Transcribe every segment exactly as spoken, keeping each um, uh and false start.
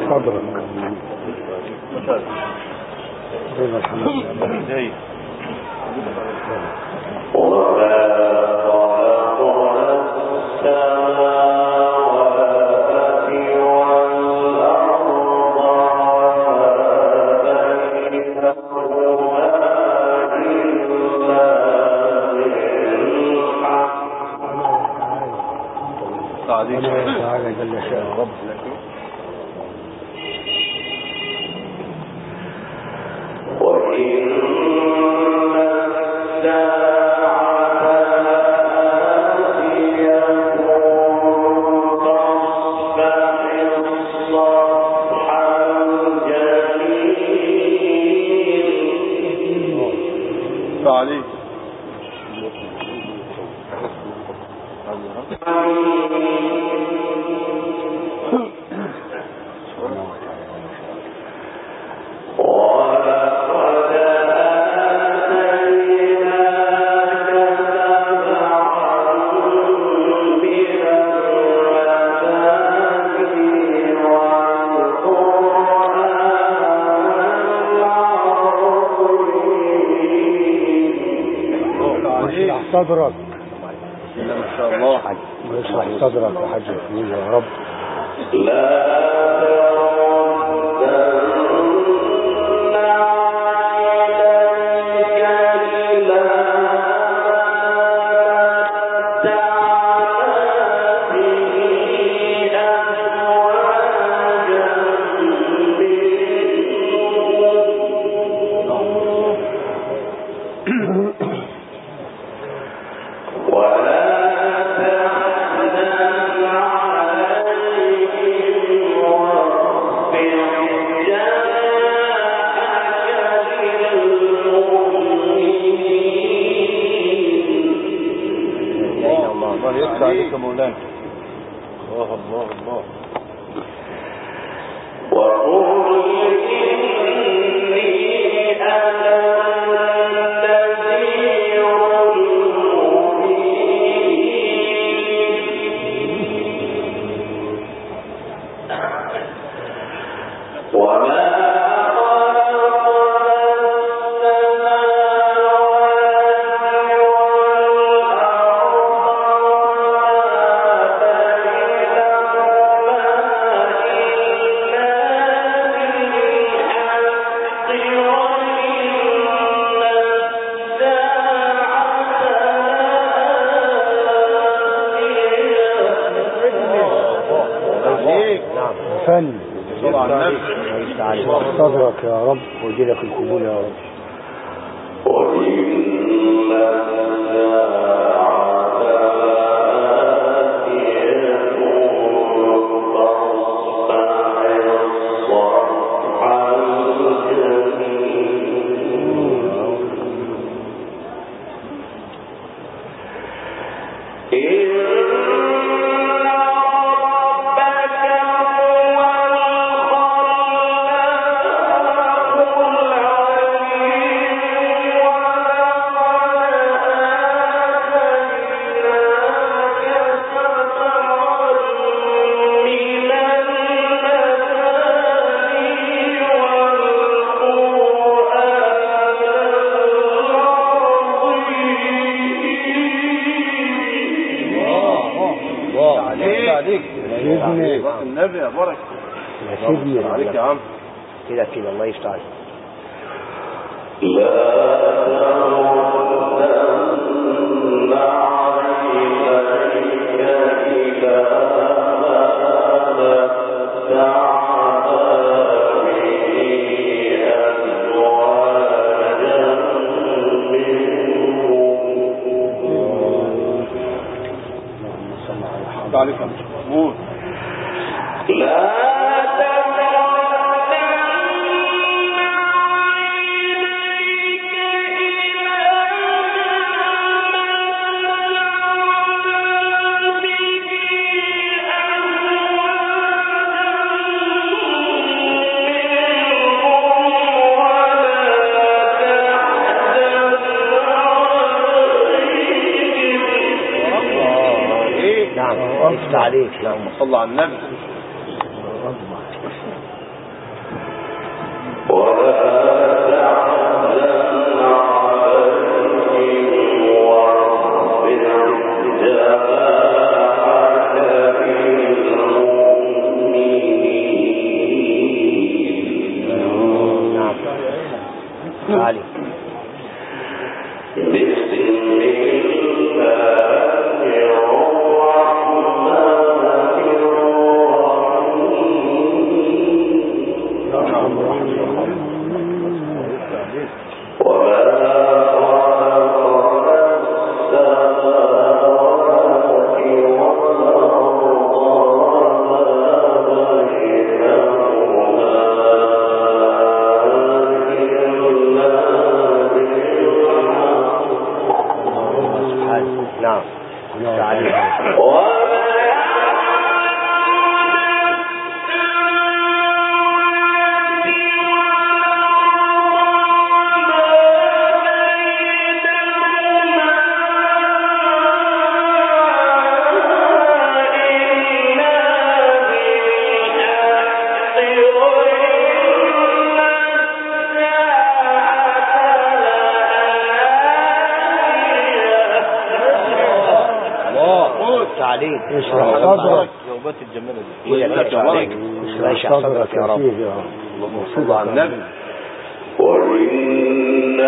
صدرك زي الحمد لله. تعالى جل شاء رب لك. وإن صدرك ما شاء الله حاج يشرح صدرك يا حاج يا رب. لا عليك مولانا. الله الله الله. وقل إني أنا النذير المبين وما فن صدرك يا رب وجلك القبول يا رب. النبي يا بركة يا سيدي عليك يا عم كده كده الله يفتح عليك. لا تمنن عينيك إلى ما متعنا به أزواجا منهم. اللهم صل على محمد. عليك يا محمود. لا عليك اللهم صل على النبي. تعالي. اشرح صدرك جوابات الجمالة دي هي كاتب عليك اشرح صدرك يا رب. اللهم صل على النبي. وإن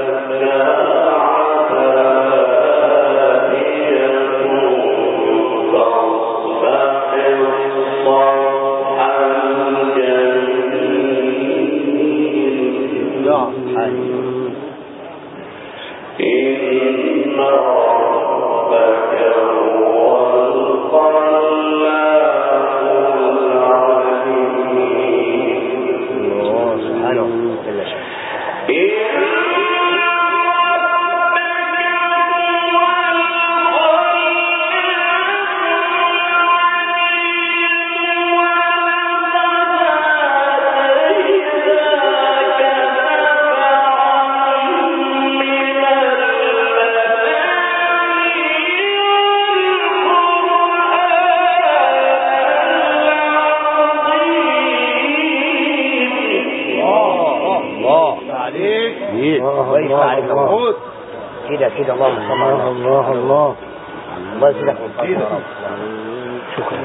كده كده اللهم صل على الله. الله الله يسلمك ويطير يا رب. شكرا.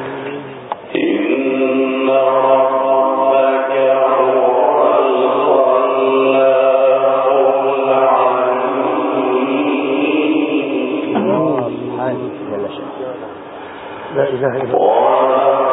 إن ربك هو لا إله إلا الله.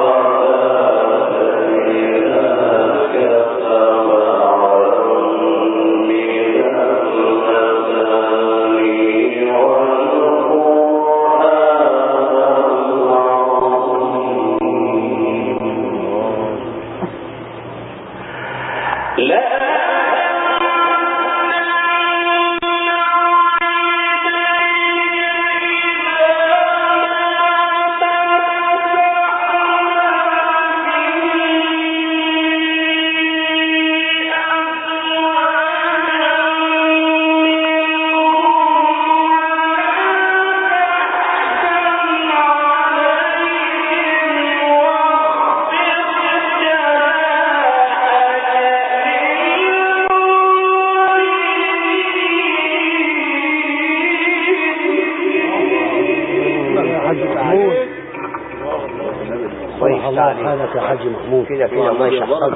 حالك يا حاج محمود كده كده الله يشحفظك.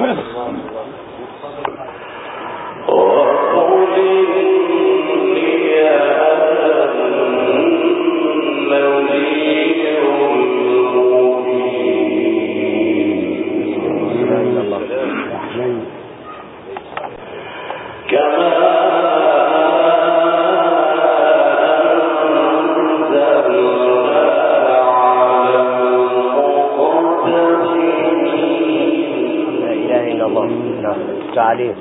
تعليم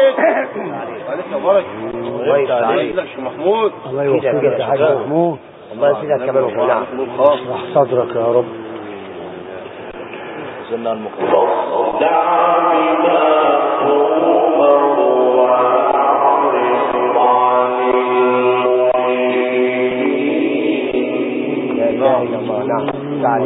الله يوفقك يا حاج محمود. الله يزيدك كمان وكمان. نعم. اشرح صدرك يا رب. سنة المقرر. نعم نعم تعالي.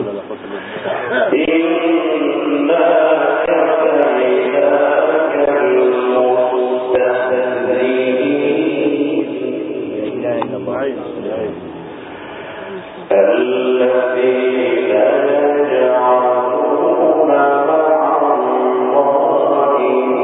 الذين يجعلون مع الله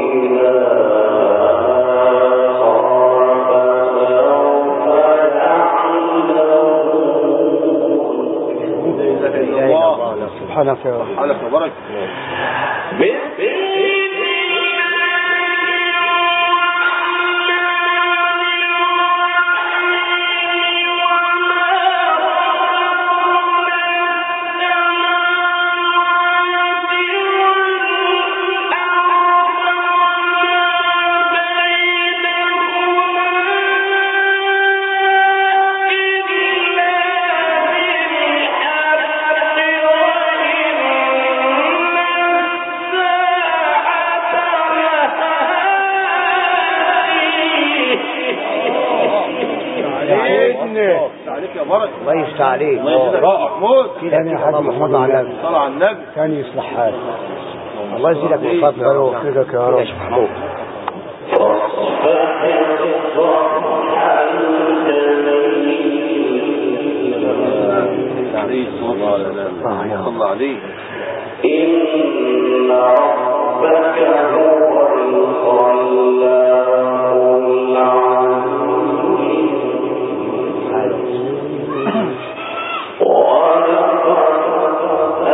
إلها سبحانك يا رب. سبحانك وبارك. الله يفتح عليك. محمود كان يا حاج محمود على النبي. صلى على النبي. كان يصلح حالك. الله يزيدك من فضله ويوفقك يا رب. يا شيخ محمود. صلى عليه. إن ربك هو الخلاق العليم. ولقد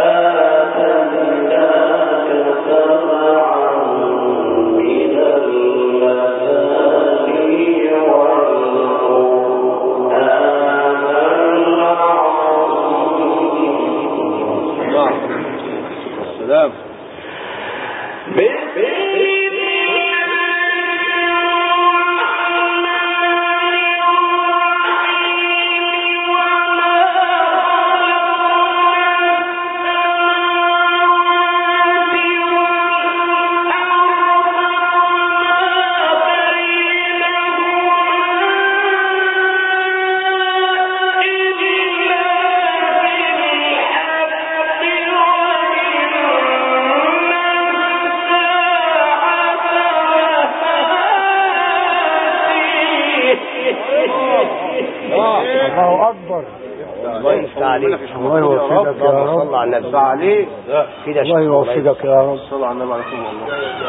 آتيناك سبعا من المثاني والقرآن العظيم. السلام. الله أكبر. الله يفتح عليك. الله يوفقك يا رب. صلى على النبي. عليه. الله يوفقك يا رب. صلى على النبي عليكم الله.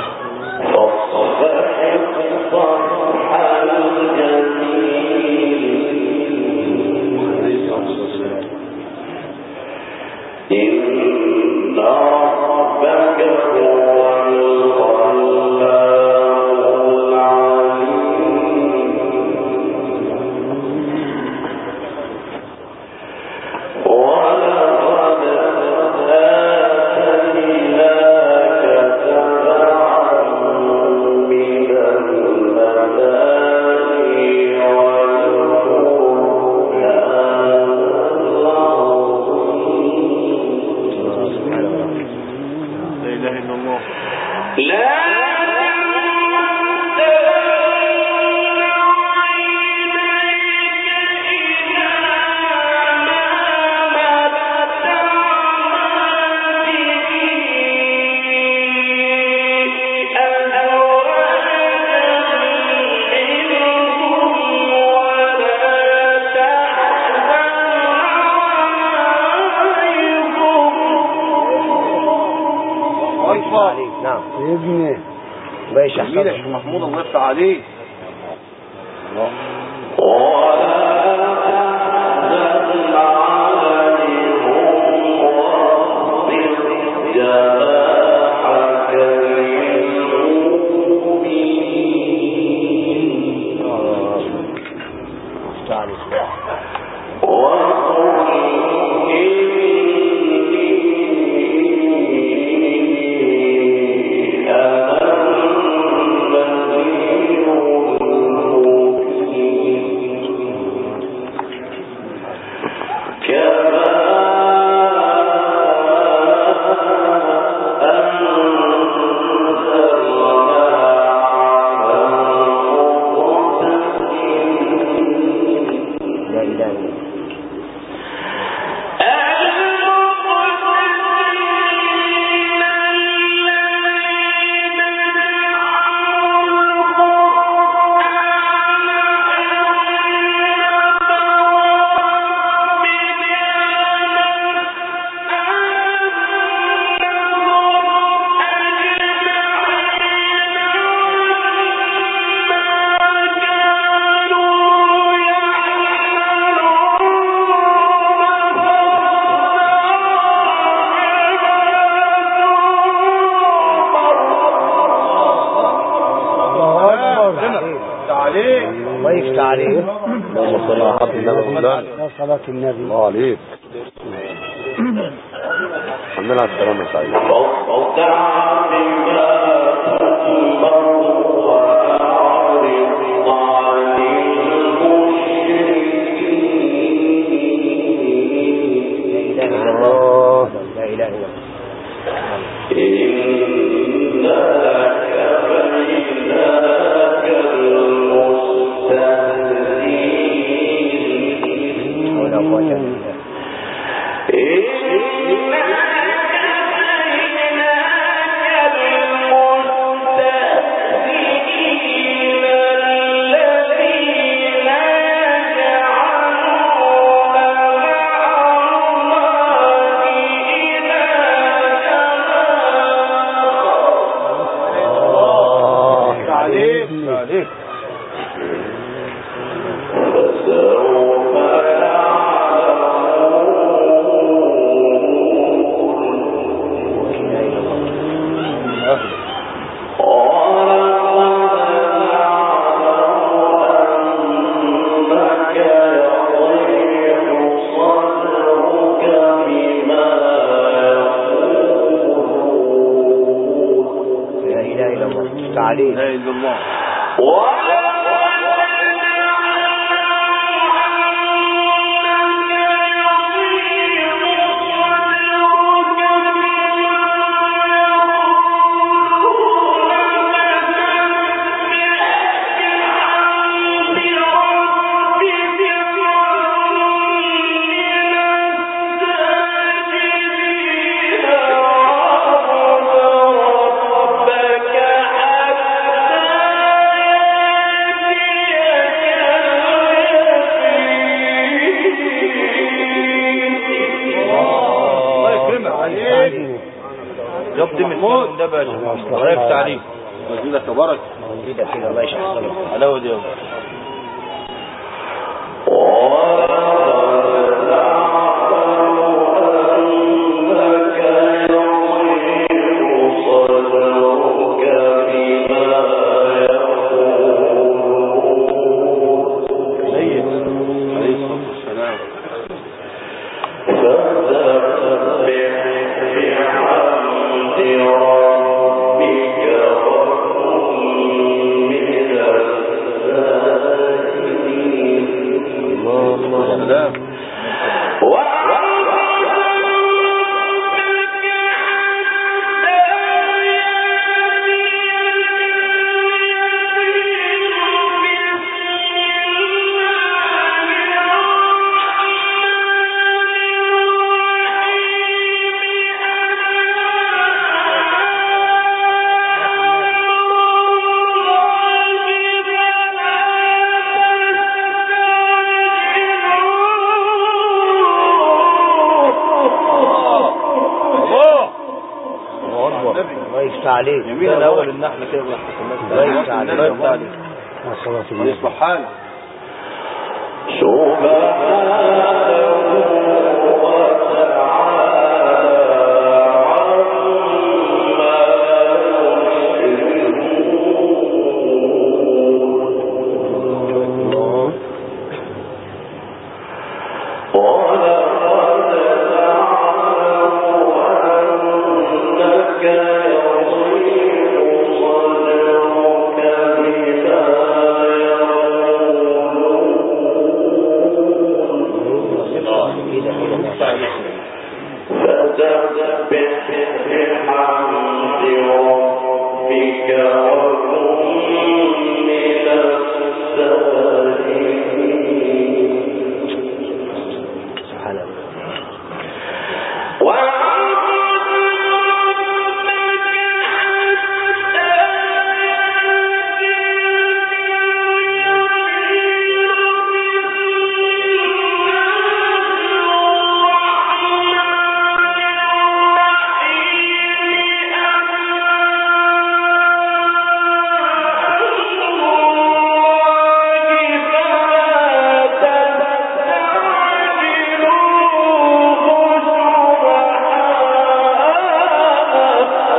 إن ربك هو الخلاق العليم. ولقد آتيناك سبعا من المثاني والقرآن لا إله إلا الله. لا عليك. نعم يا ابني. الله يشفع جميل يا شيخ محمود. الله يفتح عليك. الله. يفتح عليك. اللهم صل على حضرة النبي. يا صلاة النبي. الله عليك. الحمد لله على السلامة يا سعيد. لا إله إلا الله يفتح عليك. وزيدك تبارك. وزيدك كده الله يشحذرك. حلاوة دي. عليك يمين الاول النحله كده الله يفتح عليك. الله يفتح عليك. يصبح حال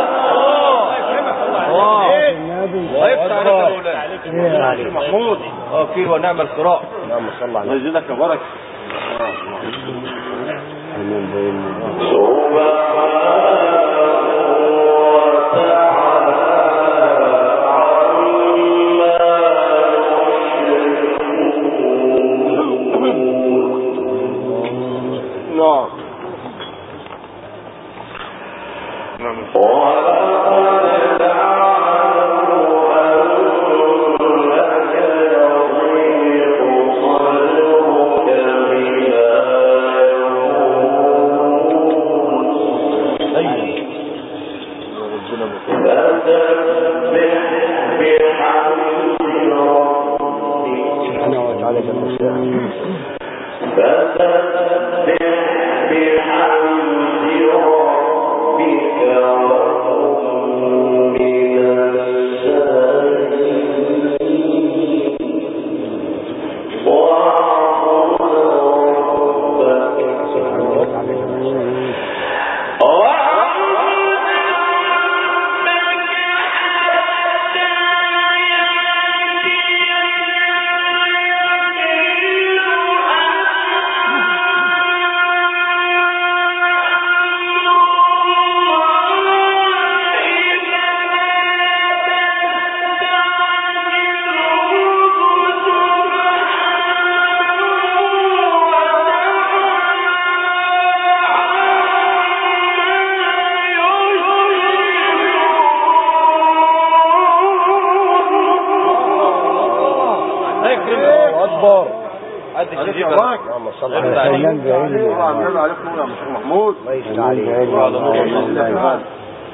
محمود اه كيل ونعم القراء. اللهم صل على الله يجزاك يا بركه. محمود الله يفتح عليك.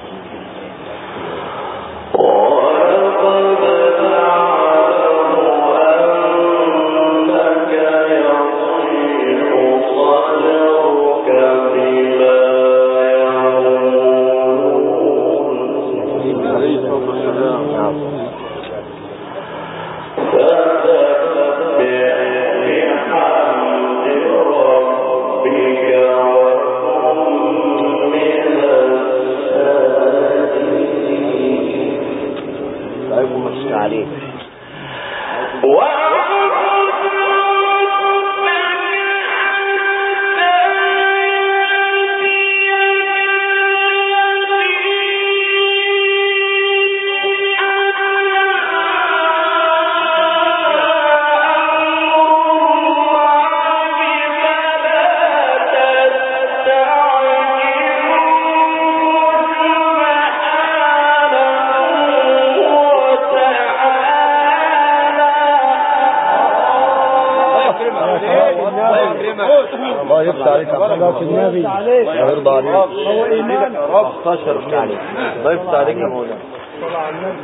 الله يفتح عليك صلاة النبي الله يرضى عليك. هو إيمان يا رب تشرف عليك. الله يفتح عليك يا مولانا. صلاة على النبي.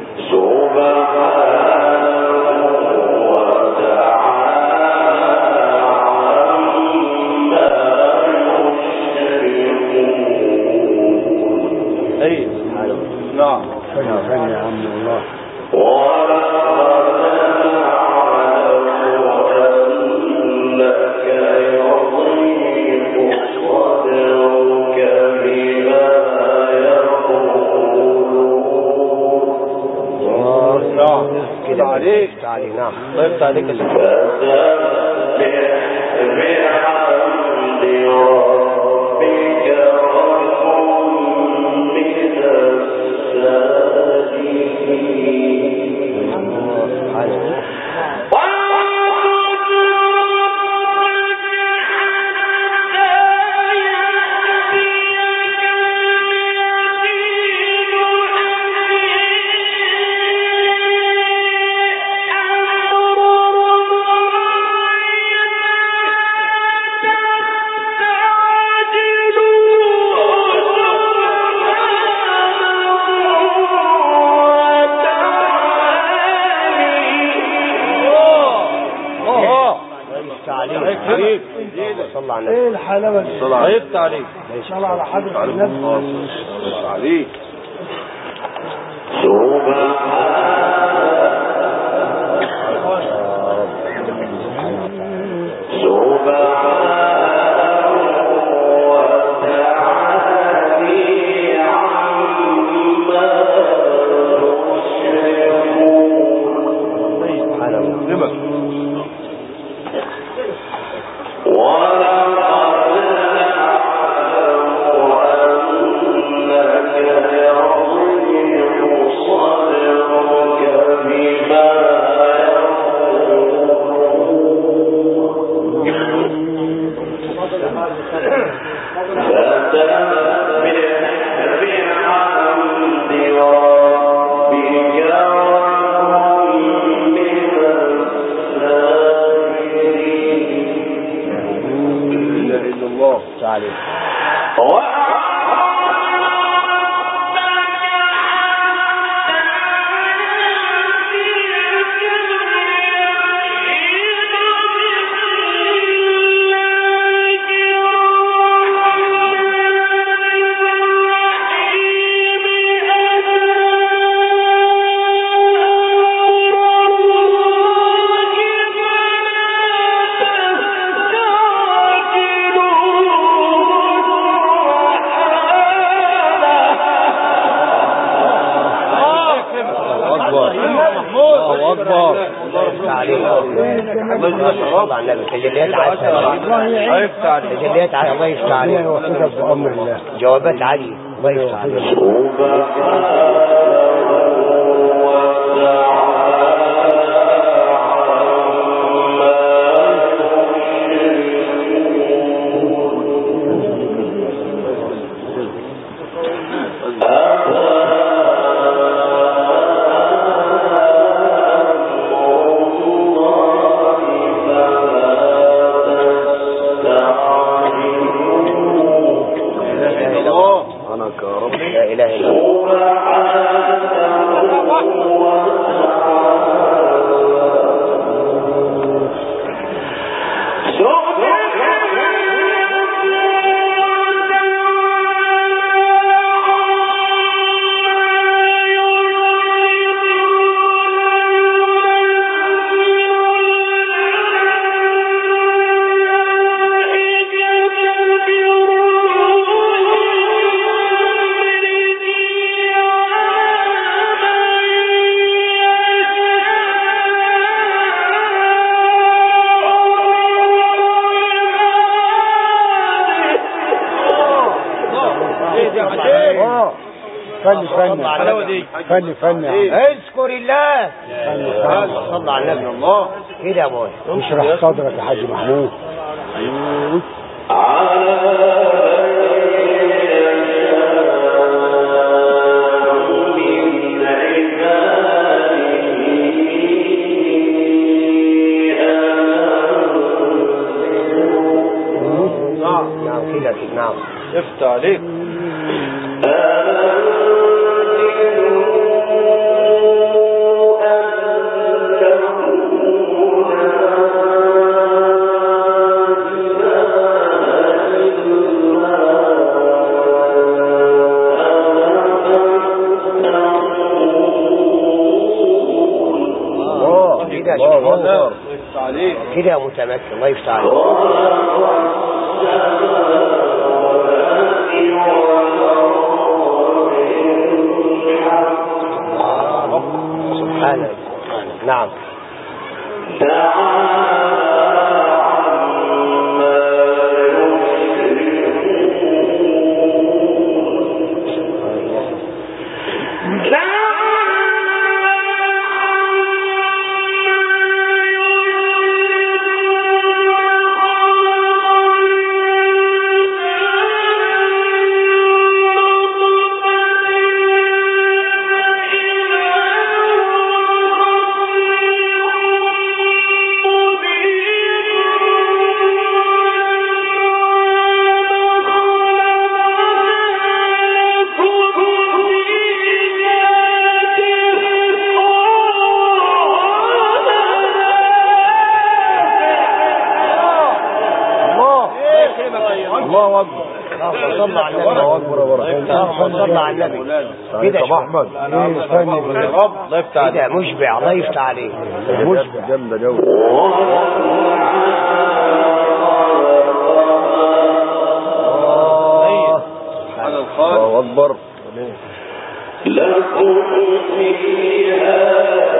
أي نعم فين يا عم الله. كده عليك تعالي. نعم الله يفتح عليك يا شيخ. ايه الحلاوه دي. الله يفتح عليك. ان شاء الله على حضرة النبي عليك. يفتح عليك. تجليات على تجليات على الله يفتح عليك. بأمر الله جوابات عالية الله يفتح عليك. فن فن فن فن اذكر الله صلى على النبي الله كده يا ابوي اشرح صدرك يا حاج محمود. نعم كده نعم افتح عليك. كده متمكن الله يفتح عليك. سبحانه نعم. الله اكبر. صلى على النبي. الله اكبر وبركاته. صلى على النبي كده يا احمد. يا رب الله يفتح عليك. كده مشبع الله يفتح عليك. مشبع جامده جو. الله اكبر. لكم فيها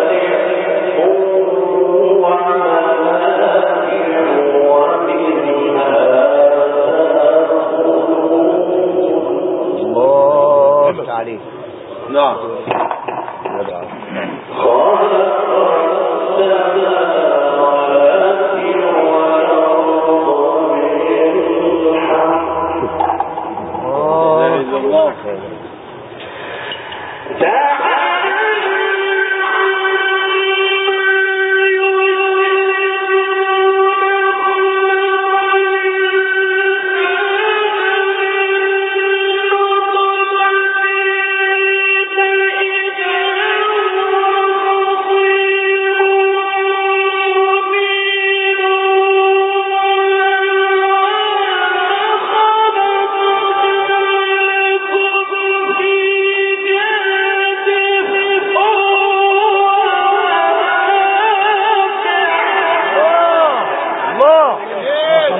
عليه. نعم. الله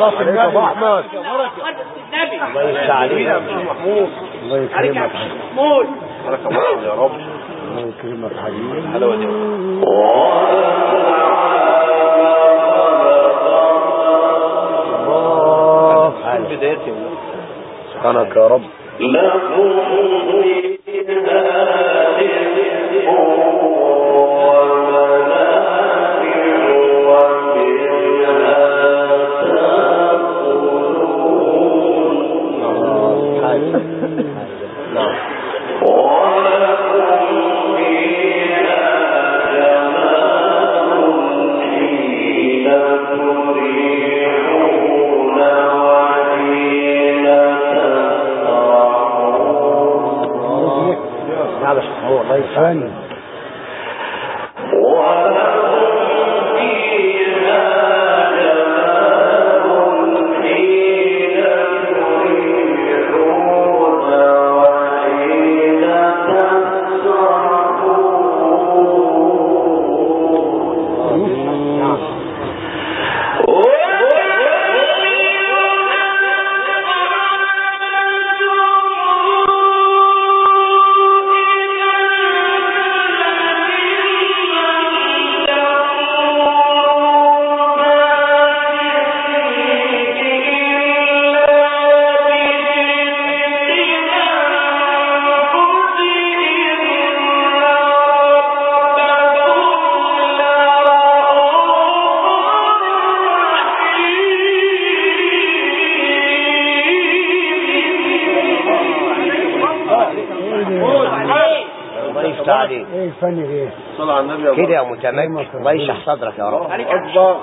صلاة النبي ابو احمد. الله يفتح عليك يا محمود. الله يكرمك محمود. بارك الله يا رب. الله يكرمك حبيبي. الحلاوه دي. الله حال بدايتي. سبحانك يا رب. الله يفهم. ايه الفن ايه؟ صلى على النبي كده يا متمكن. الله يشرح صدرك يا رب. اكبر.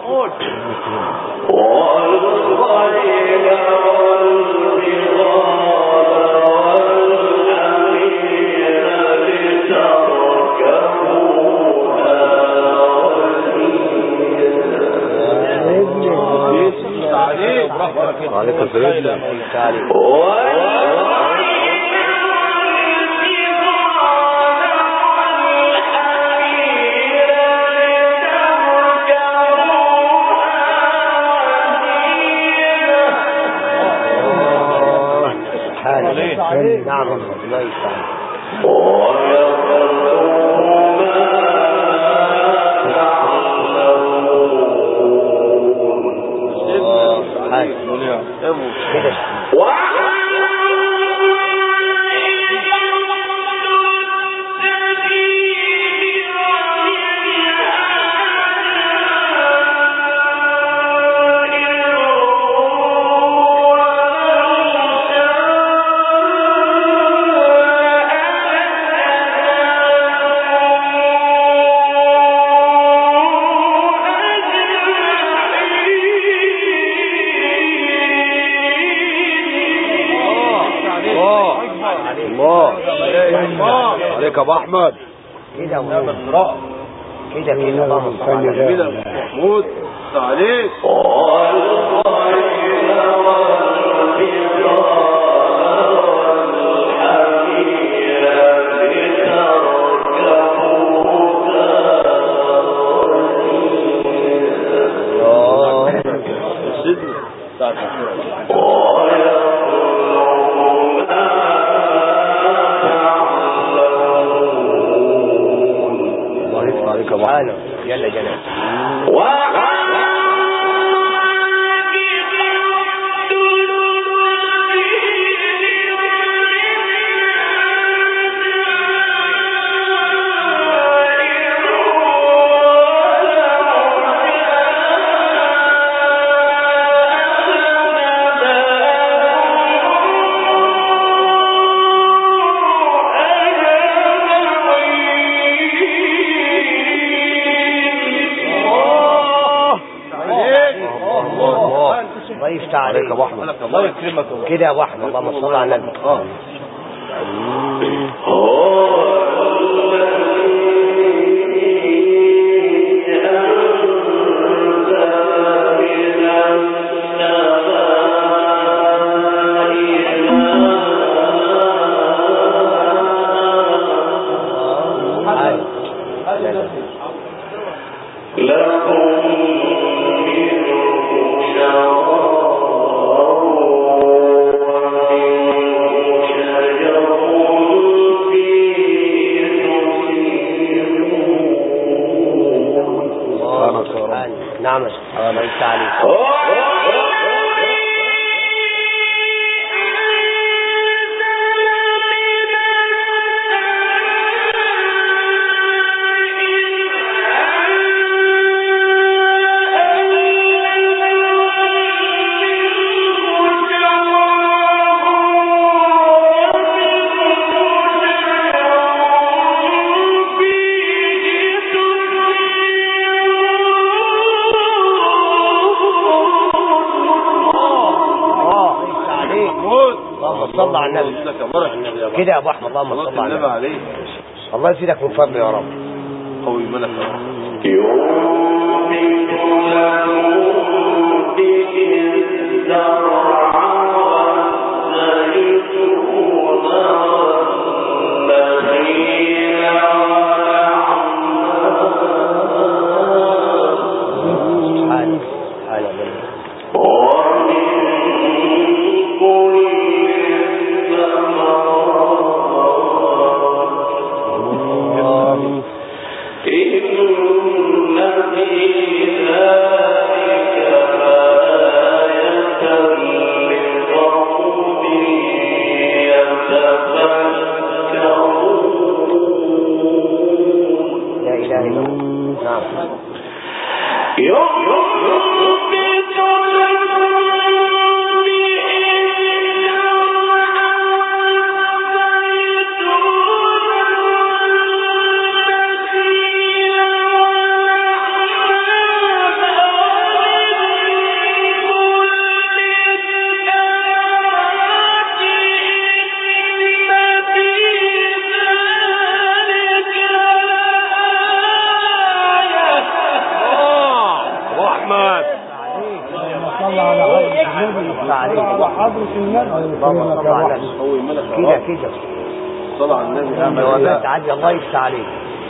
عليك السلام. نعم الله يستعان. عليك ابو احمد. كده كده كده اللهم صل على كده محمود عليك. جل جلاله. عليك يا ابو احمد. الله يكرمك كده يا ابو احمد. اللهم صل على النبي. لكم منه شراب الله يفتح عليك. صلى على النبي كده يا ابو احمد. اللهم صل على النبي. الله يزيدك من فضله يا رب. قوي ملك يا رب. كده كده صلى على النبي. وبات عادي. الله يفتح عليك.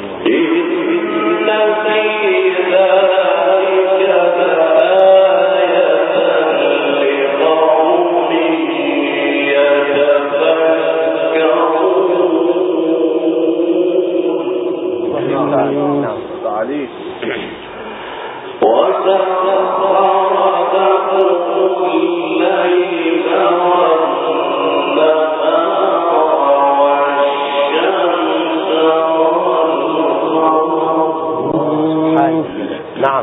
نعم.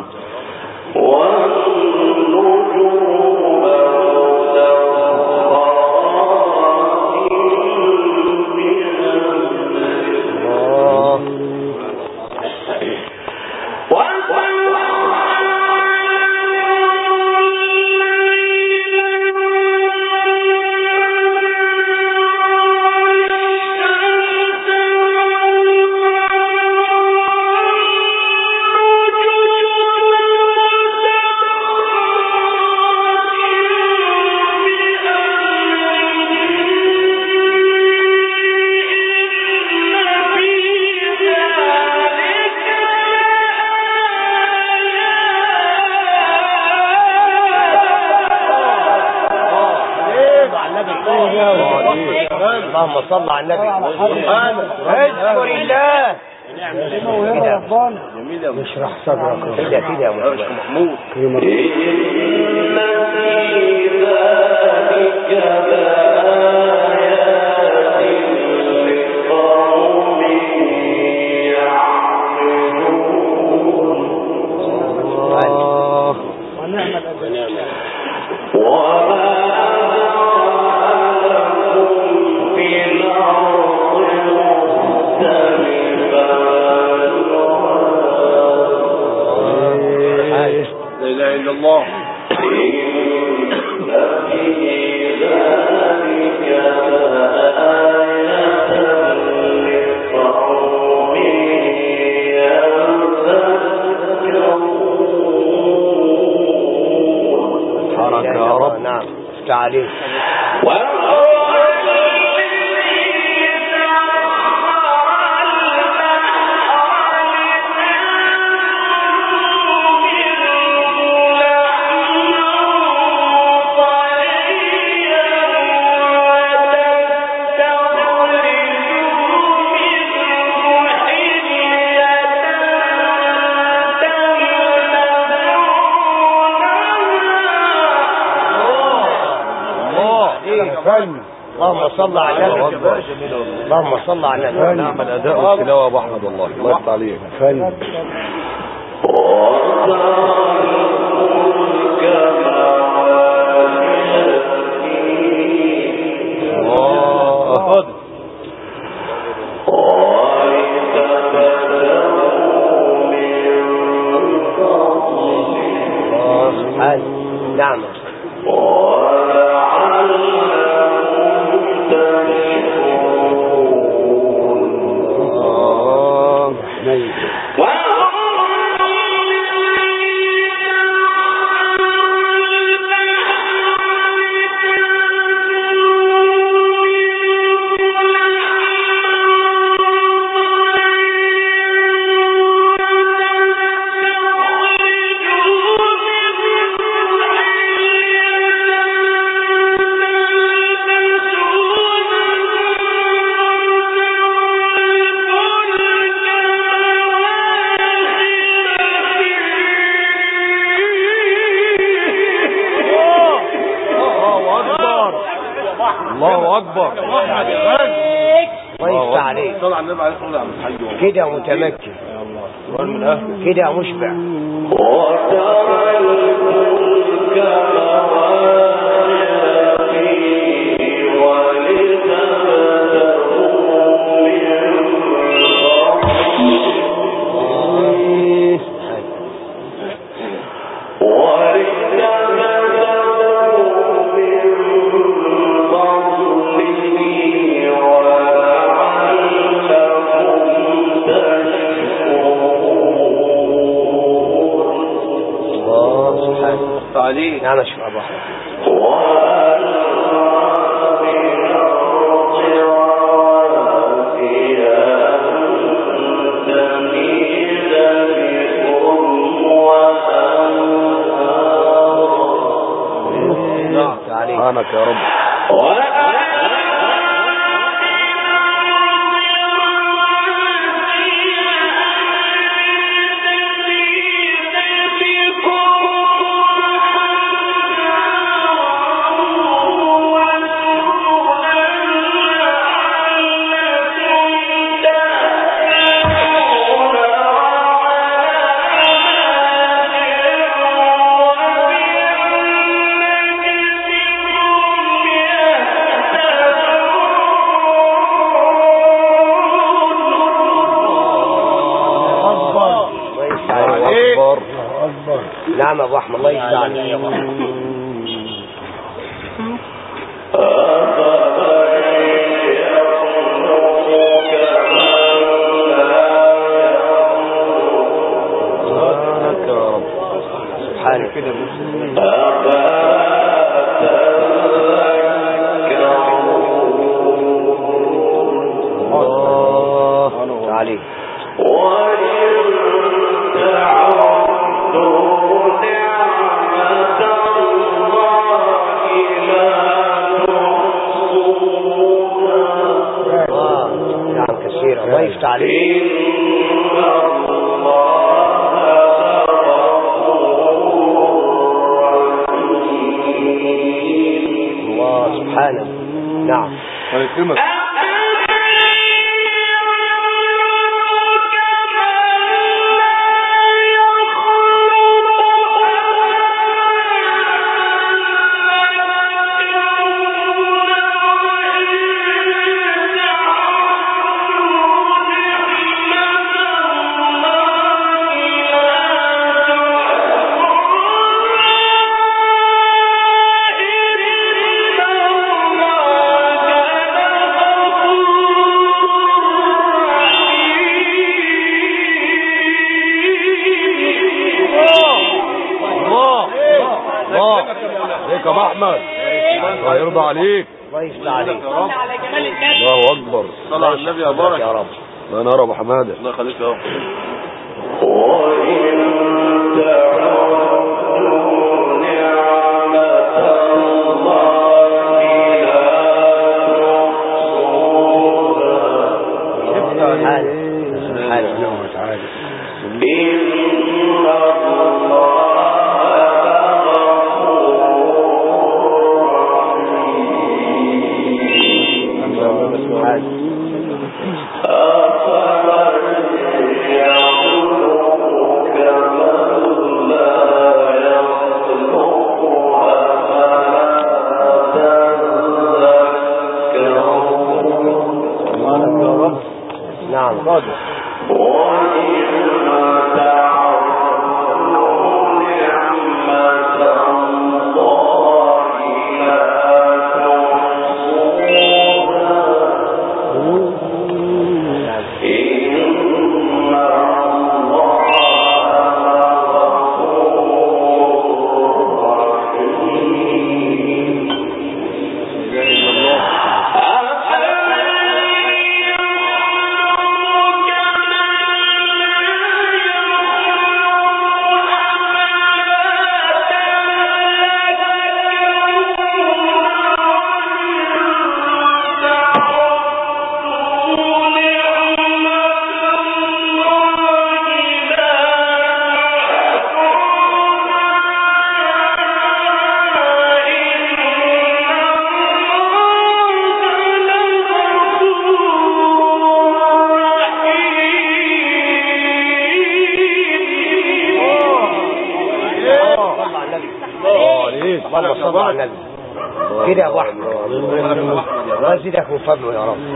اللهم صل على النبي. اذكر الله. جميل يا اشرح صدرك كده كده يا محمود. إن في ذلك لآيات لقوم يعقلون. ونعم الأجر. الله. حركة يا رب. نعم تعالي. عليك. اللهم صل على النبي. اللهم صل على النبي. نعم الاداء والتلاوه يا ابو احمد والله الله يفتح عليك. نعم الله اكبر. الله يفتح عليك. كده متمكن كده مشبع. نعم شوف أبو أحمد. سبحانك يا رب. نعم ابو احمد الله يجزاك عليك. سبحانك كده الله عليك. الله يفتح عليك. الله سبحانه. نعم هيكرمك. عليك يا احمد. الله يرضى عليك. الله يفتح عليك. الله اكبر. صل على النبي يا بارك يا رب. الله ينور ابو حماده. الله يخليك يا رب. حاضر. كده يا ابو احمد وازيدك من فضله يا رب.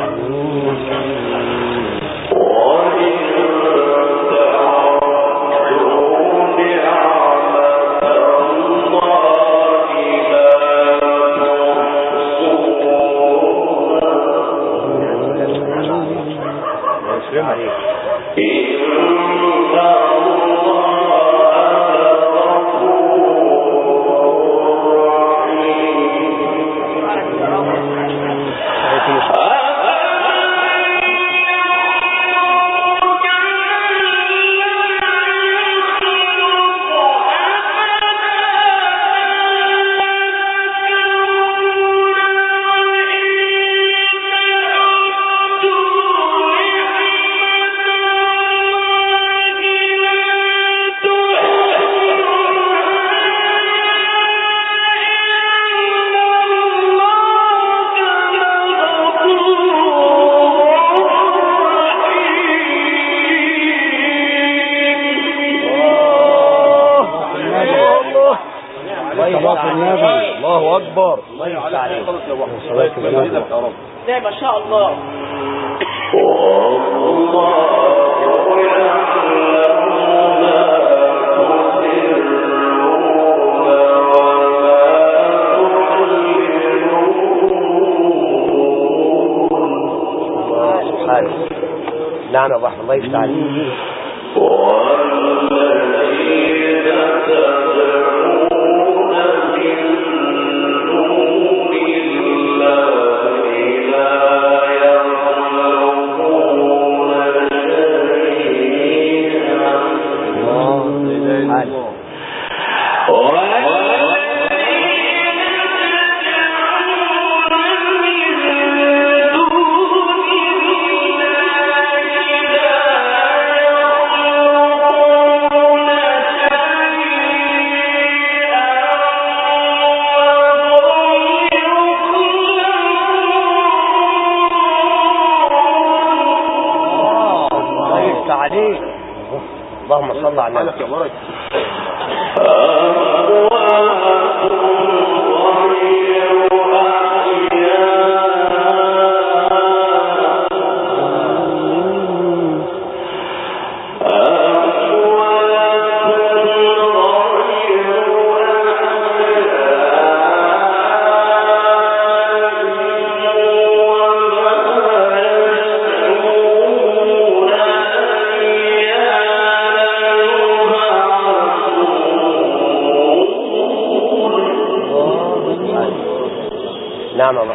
الله اكبر. ده ما شاء الله. نعم يا ابو احمد الله يفتح عليك. عليك. اللهم صل على النبي. نعم الله.